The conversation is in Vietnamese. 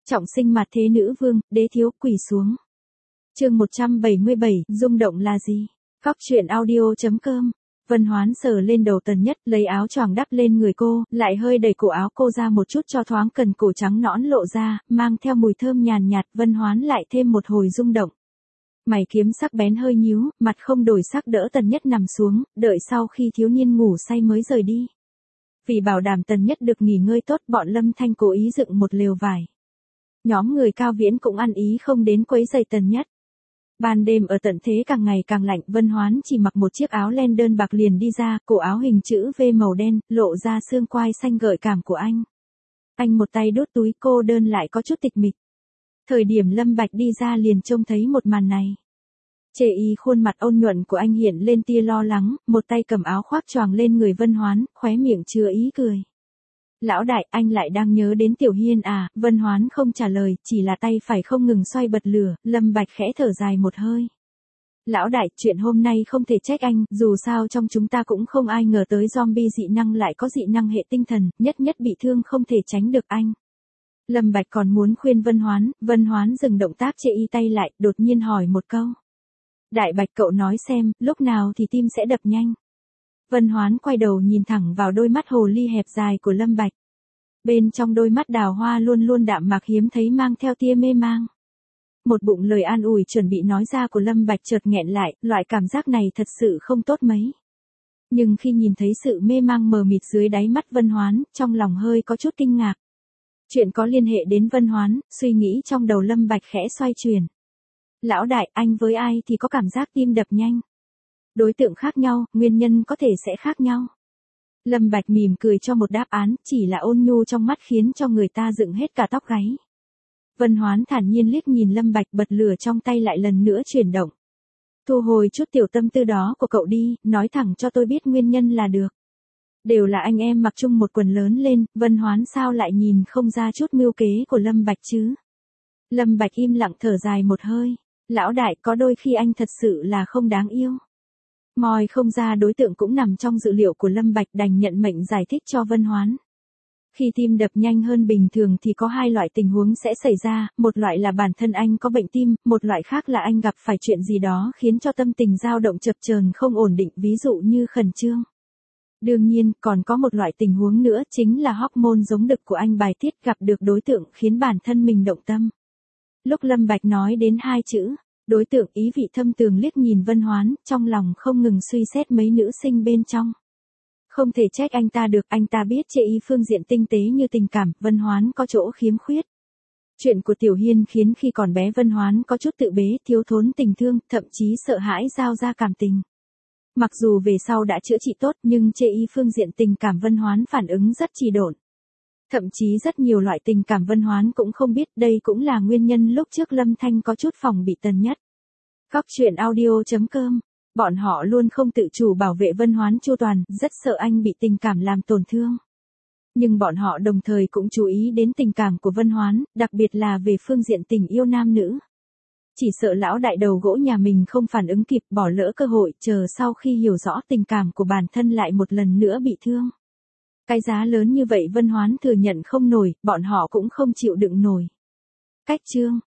Trọng sinh mặt thế nữ vương, đế thiếu quỳ xuống. Chương 177, rung động là gì? Góc truyện audio.com. Vân Hoán sờ lên đầu Tần Nhất, lấy áo choàng đắp lên người cô, lại hơi đẩy cổ áo cô ra một chút cho thoáng cần cổ trắng nõn lộ ra, mang theo mùi thơm nhàn nhạt. Vân Hoán lại thêm một hồi rung động. Mày kiếm sắc bén hơi nhíu, mặt không đổi sắc đỡ Tần Nhất nằm xuống, đợi sau khi thiếu niên ngủ say mới rời đi. Vì bảo đảm Tần Nhất được nghỉ ngơi tốt, bọn Lâm Thanh cố ý dựng một lều vải. Nhóm người Cao Viễn cũng ăn ý không đến quấy rầy Tần Nhất. Ban đêm ở tận thế càng ngày càng lạnh, Vân Hoán chỉ mặc một chiếc áo len đơn bạc liền đi ra, cổ áo hình chữ V màu đen, lộ ra xương quai xanh gợi cảm của anh. Anh một tay đút túi, cô đơn lại có chút tịch mịch. Thời điểm Lâm Bạch đi ra liền trông thấy một màn này. Chê y khuôn mặt ôn nhuận của anh hiện lên tia lo lắng, một tay cầm áo khoác choàng lên người Vân Hoán, khóe miệng chứa ý cười. Lão đại, anh lại đang nhớ đến Tiểu Hiên à? Vân Hoán không trả lời, chỉ là tay phải không ngừng xoay bật lửa. Lâm Bạch khẽ thở dài một hơi. Lão đại, chuyện hôm nay không thể trách anh, dù sao trong chúng ta cũng không ai ngờ tới zombie dị năng lại có dị năng hệ tinh thần, nhất bị thương không thể tránh được anh. Lâm Bạch còn muốn khuyên Vân Hoán dừng động tác chê y tay lại, đột nhiên hỏi một câu. Đại Bạch cậu nói xem, lúc nào thì tim sẽ đập nhanh. Vân Hoán quay đầu nhìn thẳng vào đôi mắt hồ ly hẹp dài của Lâm Bạch. Bên trong đôi mắt đào hoa luôn luôn đạm mạc hiếm thấy mang theo tia mê mang. Một bụng lời an ủi chuẩn bị nói ra của Lâm Bạch chợt nghẹn lại, loại cảm giác này thật sự không tốt mấy. Nhưng khi nhìn thấy sự mê mang mờ mịt dưới đáy mắt Vân Hoán, trong lòng hơi có chút kinh ngạc. Chuyện có liên hệ đến Vân Hoán, suy nghĩ trong đầu Lâm Bạch khẽ xoay chuyển. Lão đại, anh với ai thì có cảm giác tim đập nhanh? Đối tượng khác nhau, nguyên nhân có thể sẽ khác nhau. Lâm Bạch mỉm cười cho một đáp án, chỉ là ôn nhu trong mắt khiến cho người ta dựng hết cả tóc gáy. Vân Hoán thản nhiên liếc nhìn Lâm Bạch, bật lửa trong tay lại lần nữa chuyển động. Thu hồi chút tiểu tâm tư đó của cậu đi, nói thẳng cho tôi biết nguyên nhân là được. Đều là anh em mặc chung một quần lớn lên, Vân Hoán sao lại nhìn không ra chút mưu kế của Lâm Bạch chứ? Lâm Bạch im lặng thở dài một hơi. Lão đại, có đôi khi anh thật sự là không đáng yêu. Moi không ra đối tượng cũng nằm trong dự liệu của Lâm Bạch, đành nhận mệnh giải thích cho Vân Hoán. Khi tim đập nhanh hơn bình thường thì có hai loại tình huống sẽ xảy ra, một loại là bản thân anh có bệnh tim, một loại khác là anh gặp phải chuyện gì đó khiến cho tâm tình dao động chập chờn không ổn định, ví dụ như khẩn trương. Đương nhiên, còn có một loại tình huống nữa chính là hormone giống đực của anh bài tiết gặp được đối tượng khiến bản thân mình động tâm. Lúc Lâm Bạch nói đến hai chữ đối tượng, ý vị thâm tường liếc nhìn Vân Hoán, trong lòng không ngừng suy xét mấy nữ sinh bên trong. Không thể trách anh ta được, anh ta biết chê y phương diện tinh tế như tình cảm, Vân Hoán có chỗ khiếm khuyết. Chuyện của Tiểu Hiên khiến khi còn bé Vân Hoán có chút tự bế, thiếu thốn tình thương, thậm chí sợ hãi giao ra cảm tình. Mặc dù về sau đã chữa trị tốt nhưng chê y phương diện tình cảm Vân Hoán phản ứng rất trì độn. Thậm chí rất nhiều loại tình cảm Vân Hoán cũng không biết, đây cũng là nguyên nhân lúc trước Lâm Thanh có chút phòng bị Tần Nhất. Góc truyện audio.com. Bọn họ luôn không tự chủ bảo vệ Vân Hoán chu toàn, rất sợ anh bị tình cảm làm tổn thương. Nhưng bọn họ đồng thời cũng chú ý đến tình cảm của Vân Hoán, đặc biệt là về phương diện tình yêu nam nữ. Chỉ sợ lão đại đầu gỗ nhà mình không phản ứng kịp, bỏ lỡ cơ hội, chờ sau khi hiểu rõ tình cảm của bản thân lại một lần nữa bị thương. Cái giá lớn như vậy Vân Hoán thừa nhận không nổi, bọn họ cũng không chịu đựng nổi. Cách chương